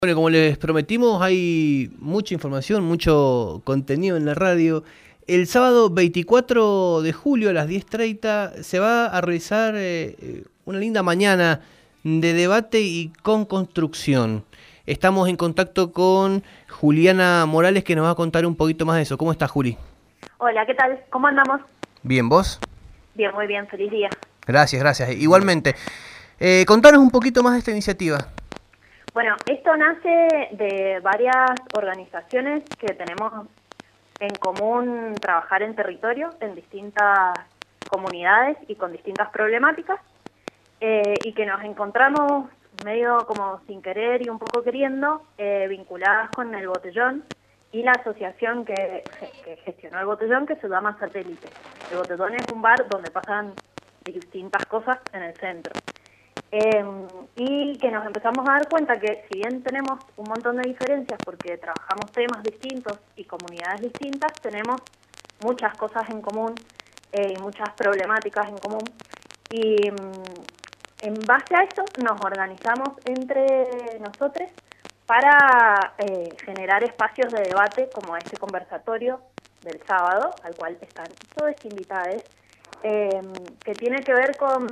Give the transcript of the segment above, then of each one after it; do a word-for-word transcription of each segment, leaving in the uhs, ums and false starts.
Bueno, como les prometimos, hay mucha información, mucho contenido en la radio. El sábado veinticuatro de julio a las diez treinta se va a realizar eh, una linda mañana de debate y con construcción. Estamos en contacto con Juliana Morales, que nos va a contar un poquito más de eso. ¿Cómo estás, Juli? Hola, ¿qué tal? ¿Cómo andamos? Bien, ¿vos? Bien, muy bien, feliz día. Gracias, gracias. Igualmente. Eh, contanos un poquito más de esta iniciativa. Bueno, esto nace de varias organizaciones que tenemos en común trabajar en territorio, en distintas comunidades y con distintas problemáticas, eh, y que nos encontramos medio como sin querer y un poco queriendo, eh, vinculadas con el Botellón y la asociación que, que gestionó el Botellón, que se llama Satélite. El Botellón es un bar donde pasan distintas cosas en el centro. Eh, y que nos empezamos a dar cuenta que si bien tenemos un montón de diferencias porque trabajamos temas distintos y comunidades distintas, tenemos muchas cosas en común eh, y muchas problemáticas en común. Y mm, en base a eso nos organizamos entre nosotros para eh, generar espacios de debate como este conversatorio del sábado, al cual están todos invitados, eh, que tiene que ver con...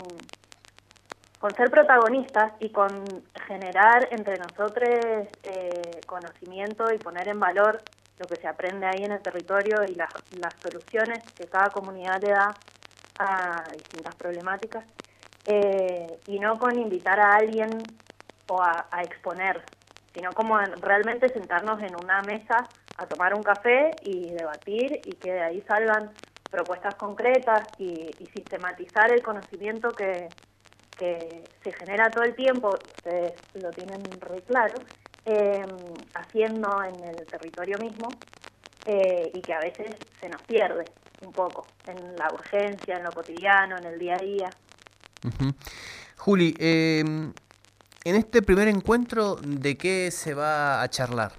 con ser protagonistas y con generar entre nosotros eh, conocimiento y poner en valor lo que se aprende ahí en el territorio y las, las soluciones que cada comunidad le da a distintas problemáticas, eh, y no con invitar a alguien o a, a exponer, sino como en, realmente sentarnos en una mesa a tomar un café y debatir y que de ahí salgan propuestas concretas y, y sistematizar el conocimiento que que se genera todo el tiempo, ustedes lo tienen re claro, eh, haciendo en el territorio mismo, eh, y que a veces se nos pierde un poco en la urgencia, en lo cotidiano, en el día a día. Uh-huh. Juli, eh, en este primer encuentro, ¿de qué se va a charlar?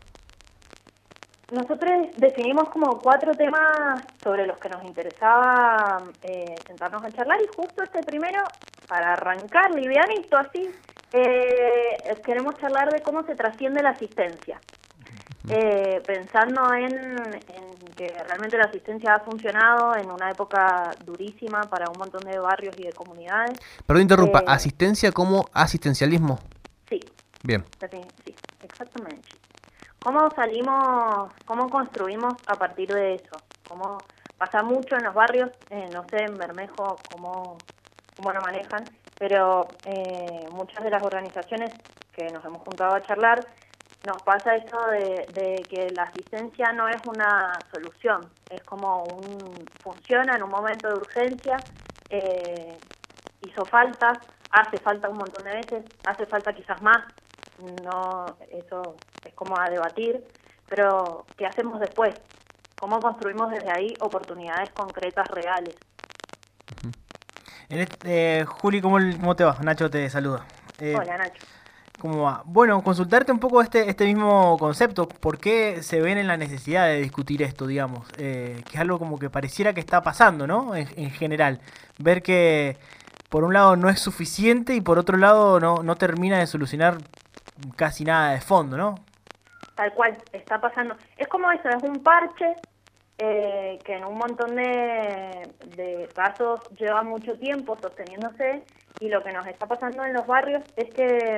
Nosotros definimos como cuatro temas sobre los que nos interesaba eh, sentarnos a charlar, y justo este primero, para arrancar livianito así, eh, queremos charlar de cómo se trasciende la asistencia, eh, pensando en, en que realmente la asistencia ha funcionado en una época durísima para un montón de barrios y de comunidades. Perdón, interrumpa, Eh, ¿asistencia como asistencialismo? sí. Bien. Sí, exactamente. ¿Cómo salimos, cómo construimos a partir de eso? ¿Cómo pasa mucho en los barrios? Eh, no sé, en Bermejo cómo, cómo lo manejan, pero eh, muchas de las organizaciones que nos hemos juntado a charlar, nos pasa esto de, de que la asistencia no es una solución, es como un, funciona en un momento de urgencia, eh, hizo falta, hace falta un montón de veces, hace falta quizás más, no, eso es como a debatir, pero ¿qué hacemos después? ¿Cómo construimos desde ahí oportunidades concretas, reales? Uh-huh. En este, eh, Juli, ¿cómo, ¿cómo te va? Nacho te saluda. Eh, Hola, Nacho. ¿Cómo va? Bueno, consultarte un poco este, este mismo concepto. ¿Por qué se ven en la necesidad de discutir esto, digamos? Eh, que es algo como que pareciera que está pasando, ¿no? En, en general. Ver que por un lado no es suficiente y por otro lado no, no termina de solucionar casi nada de fondo, ¿no? Tal cual, está pasando. Es como eso, es un parche eh, que en un montón de, de casos lleva mucho tiempo sosteniéndose, y lo que nos está pasando en los barrios es que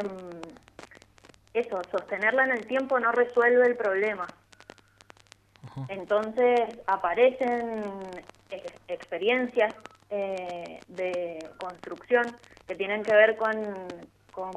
eso, sostenerla en el tiempo no resuelve el problema. Uh-huh. Entonces aparecen ex experiencias eh, de construcción que tienen que ver con... con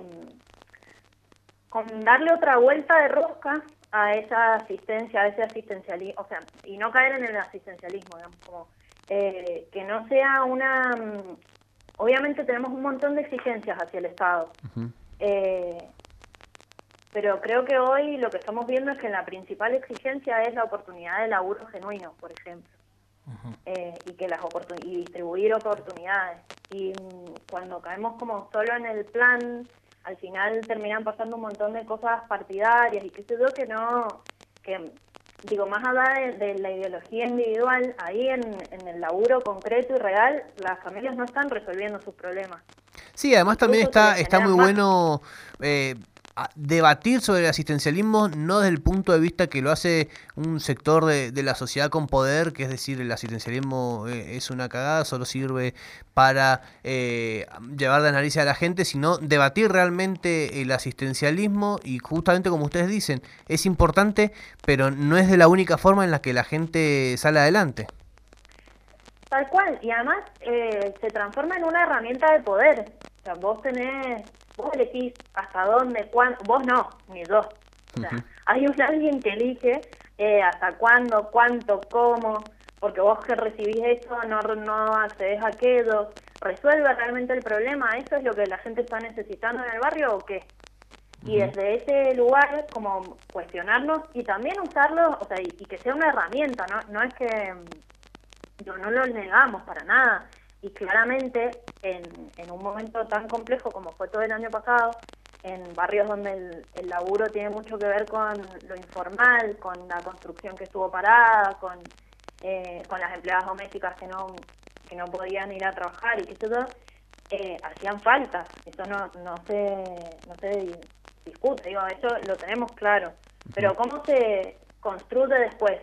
con darle otra vuelta de rosca a esa asistencia, a ese asistencialismo, o sea, y no caer en el asistencialismo, digamos, como eh, que no sea una... Obviamente tenemos un montón de exigencias hacia el Estado, uh-huh. eh, pero creo que hoy lo que estamos viendo es que la principal exigencia es la oportunidad de laburo genuino, por ejemplo, uh-huh. eh, y que las oportun- y distribuir oportunidades. Y mm, cuando caemos como solo en el plan, al final terminan pasando un montón de cosas partidarias y qué sé yo, que no, que digo, más allá de, de la ideología individual, ahí en, en el laburo concreto y real, las familias no están resolviendo sus problemas. Sí, además también está, está muy bueno eh, a debatir sobre el asistencialismo no desde el punto de vista que lo hace un sector de, de la sociedad con poder, que es decir, el asistencialismo eh, es una cagada, solo sirve para eh, llevar de narices a la gente, sino debatir realmente el asistencialismo y justamente como ustedes dicen, es importante, pero no es de la única forma en la que la gente sale adelante. Tal cual, y además eh, se transforma en una herramienta de poder. O sea, vos tenés, vos elegís hasta dónde, cuándo, vos no, ni yo. O sea, uh-huh. hay un alguien que elige eh, hasta cuándo, cuánto, cómo, porque vos que recibís eso no, no accedes a aquello. ¿Resuelve realmente el problema? ¿Eso es lo que la gente está necesitando en el barrio o qué? Uh-huh. Y desde ese lugar, como cuestionarnos y también usarlo, o sea, y, y que sea una herramienta, ¿no? No es que... No, no lo negamos para nada, y claramente en, en un momento tan complejo como fue todo el año pasado, en barrios donde el, el laburo tiene mucho que ver con lo informal, con la construcción que estuvo parada, con eh, con las empleadas domésticas que no que no podían ir a trabajar y que todo, eh, hacían faltas, eso no no se no se discute, digo, eso lo tenemos claro, pero ¿cómo se construye después?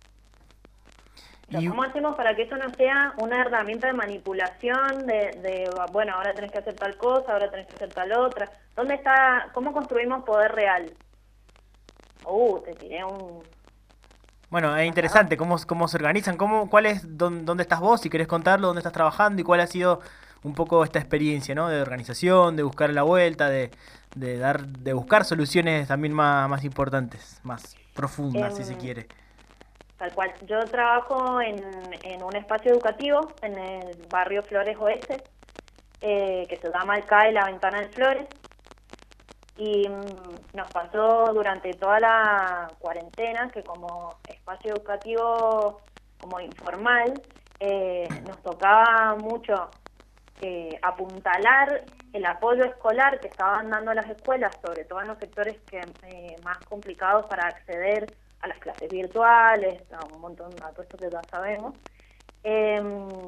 O sea, ¿cómo hacemos para que eso no sea una herramienta de manipulación de, de, bueno, ahora tenés que hacer tal cosa, ahora tenés que hacer tal otra? ¿Dónde está, cómo construimos poder real? Uh, te tiré un... Bueno, es interesante cómo, cómo se organizan, cómo, cuál es, dónde, dónde estás vos, si querés contarlo, dónde estás trabajando y cuál ha sido un poco esta experiencia, ¿no? De organización, de buscar la vuelta, de, de dar, de buscar soluciones también más, más importantes, más profundas, eh, si se quiere. Tal cual. Yo trabajo en, en un espacio educativo en el barrio Flores Oeste, eh, que se llama el C A E La Ventana de Flores, y mmm, nos pasó durante toda la cuarentena que como espacio educativo como informal eh, nos tocaba mucho eh, apuntalar el apoyo escolar que estaban dando las escuelas, sobre todo en los sectores que eh, más complicados para acceder a las clases virtuales, a un montón, a todo esto que ya sabemos, eh,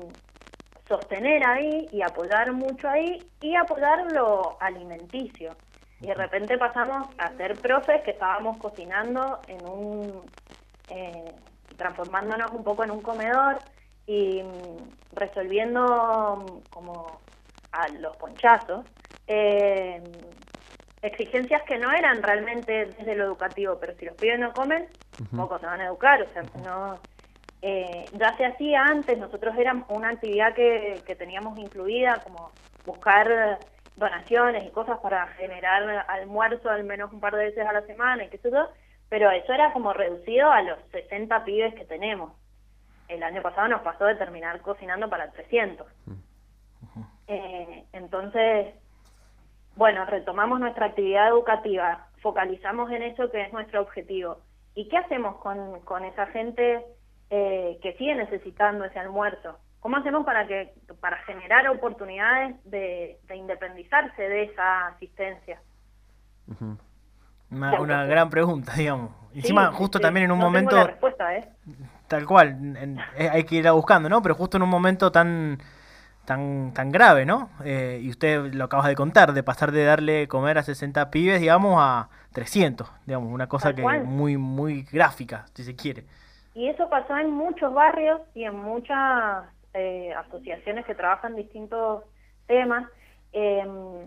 sostener ahí y apoyar mucho ahí y apoyar lo alimenticio. Y de repente pasamos a ser profes que estábamos cocinando en un, eh, transformándonos un poco en un comedor y mm, resolviendo como a los ponchazos, eh, exigencias que no eran realmente desde lo educativo, pero si los pibes no comen, uh-huh. poco se van a educar, o sea, no, eh, ya se hacía antes, nosotros éramos una actividad que, que teníamos incluida, como buscar donaciones y cosas para generar almuerzo al menos un par de veces a la semana y qué sé yo, pero eso era como reducido a los sesenta pibes que tenemos. El año pasado nos pasó de terminar cocinando para trescientos. Uh-huh. Eh, entonces... Bueno, retomamos nuestra actividad educativa, focalizamos en eso que es nuestro objetivo. ¿Y qué hacemos con, con esa gente eh, que sigue necesitando ese almuerzo? ¿Cómo hacemos para que para generar oportunidades de, de independizarse de esa asistencia? Uh-huh. Una, una gran pregunta, digamos. Encima, sí, justo sí, también en un no momento... Tengo la respuesta, ¿eh? Tal cual, en, en, hay que ir a buscando, ¿no? Pero justo en un momento tan... tan tan grave, ¿no? Eh, y usted lo acaba de contar, de pasar de darle comer a sesenta pibes, digamos, a trescientos, digamos, una cosa que muy muy gráfica, si se quiere. Y eso pasó en muchos barrios y en muchas eh, asociaciones que trabajan distintos temas, eh,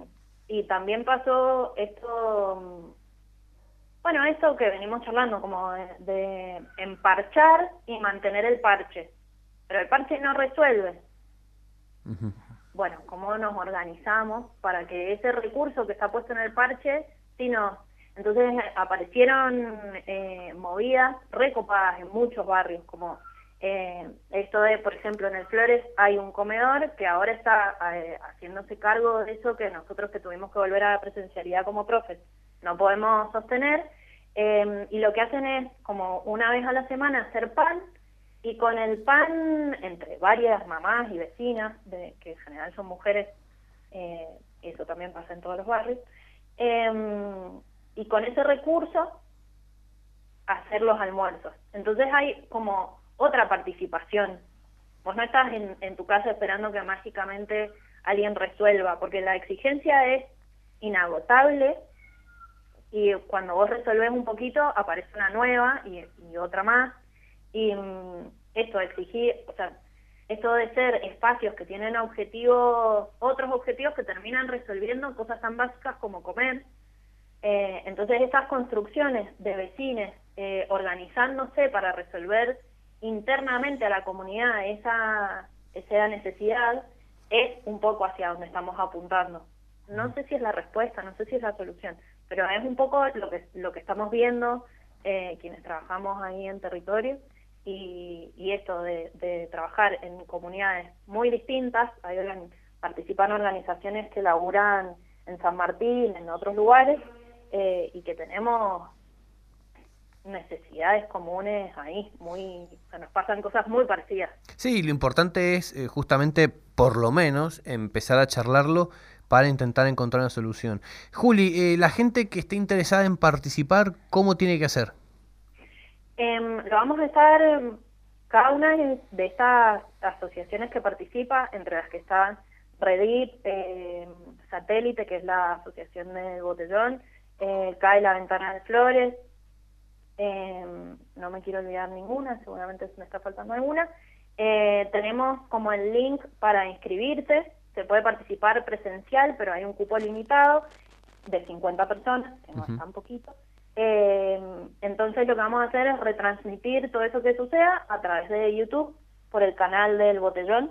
y también pasó esto, bueno, esto que venimos charlando, como de, de emparchar y mantener el parche, pero el parche no resuelve. Uh-huh. Bueno, ¿cómo nos organizamos para que ese recurso que está puesto en el parche, si no? Entonces aparecieron eh, movidas recopadas en muchos barrios, como eh, esto de, por ejemplo, en el Flores hay un comedor que ahora está eh, haciéndose cargo de eso que nosotros que tuvimos que volver a la presencialidad como profes no podemos sostener, eh, y lo que hacen es como una vez a la semana hacer pan. Y con el pan, entre varias mamás y vecinas, de, que en general son mujeres, eh, eso también pasa en todos los barrios, eh, y con ese recurso hacer los almuerzos. Entonces hay como otra participación. Vos no estás en, en tu casa esperando que mágicamente alguien resuelva, porque la exigencia es inagotable y cuando vos resolvés un poquito, aparece una nueva y, y otra más. Y mm, esto de exigir, o sea, esto de ser espacios que tienen objetivos, otros objetivos que terminan resolviendo cosas tan básicas como comer. Eh, entonces estas construcciones de vecinos eh, organizándose para resolver internamente a la comunidad esa, esa necesidad es un poco hacia donde estamos apuntando. No sé si es la respuesta, no sé si es la solución, pero es un poco lo que, lo que estamos viendo eh, quienes trabajamos ahí en territorio. Y, y esto de, de trabajar en comunidades muy distintas, hay organ, participan organizaciones que laburan en San Martín, en otros lugares, eh, y que tenemos necesidades comunes ahí, muy, o sea, nos pasan cosas muy parecidas. Sí, lo importante es eh, justamente, por lo menos, empezar a charlarlo para intentar encontrar una solución. Juli, eh, la gente que esté interesada en participar, ¿cómo tiene que hacer? Eh, lo vamos a estar, cada una de estas asociaciones que participa, entre las que están Redit, eh, Satélite, que es la asociación del Botellón, eh, CAE La Ventana de Flores, eh, no me quiero olvidar ninguna, seguramente me está faltando alguna. Eh, tenemos como el link para inscribirse, se puede participar presencial, pero hay un cupo limitado de cincuenta personas, que no es tan poquito. Eh, entonces lo que vamos a hacer es retransmitir todo eso que suceda a través de YouTube por el canal del Botellón.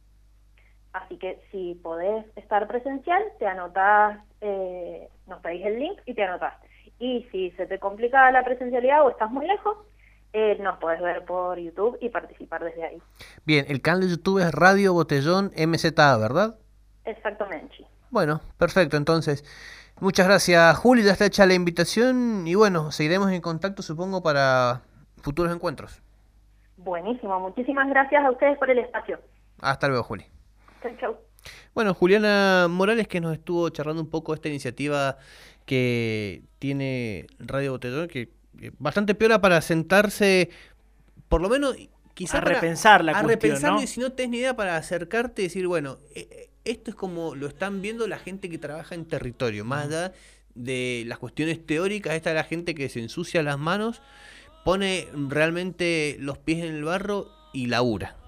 Así que si podés estar presencial, te anotás, eh, nos pedís el link y te anotás. Y si se te complica la presencialidad o estás muy lejos, eh, nos podés ver por YouTube y participar desde ahí. Bien, el canal de YouTube es Radio Botellón M Z A, ¿verdad? Exactamente. Bueno, perfecto, entonces. Muchas gracias, Juli, ya está hecha la invitación y bueno, seguiremos en contacto, supongo, para futuros encuentros. Buenísimo, muchísimas gracias a ustedes por el espacio. Hasta luego, Juli. Chau, chau. Bueno, Juliana Morales, que nos estuvo charlando un poco esta iniciativa que tiene Radio Botellón, que es bastante piola para sentarse, por lo menos, quizá a para, repensar la a cuestión, repensarlo, ¿no? y si no tenés ni idea, para acercarte y decir, bueno, eh, esto es como lo están viendo la gente que trabaja en territorio, más allá de las cuestiones teóricas. Esta es la gente que se ensucia las manos, pone realmente los pies en el barro y labura.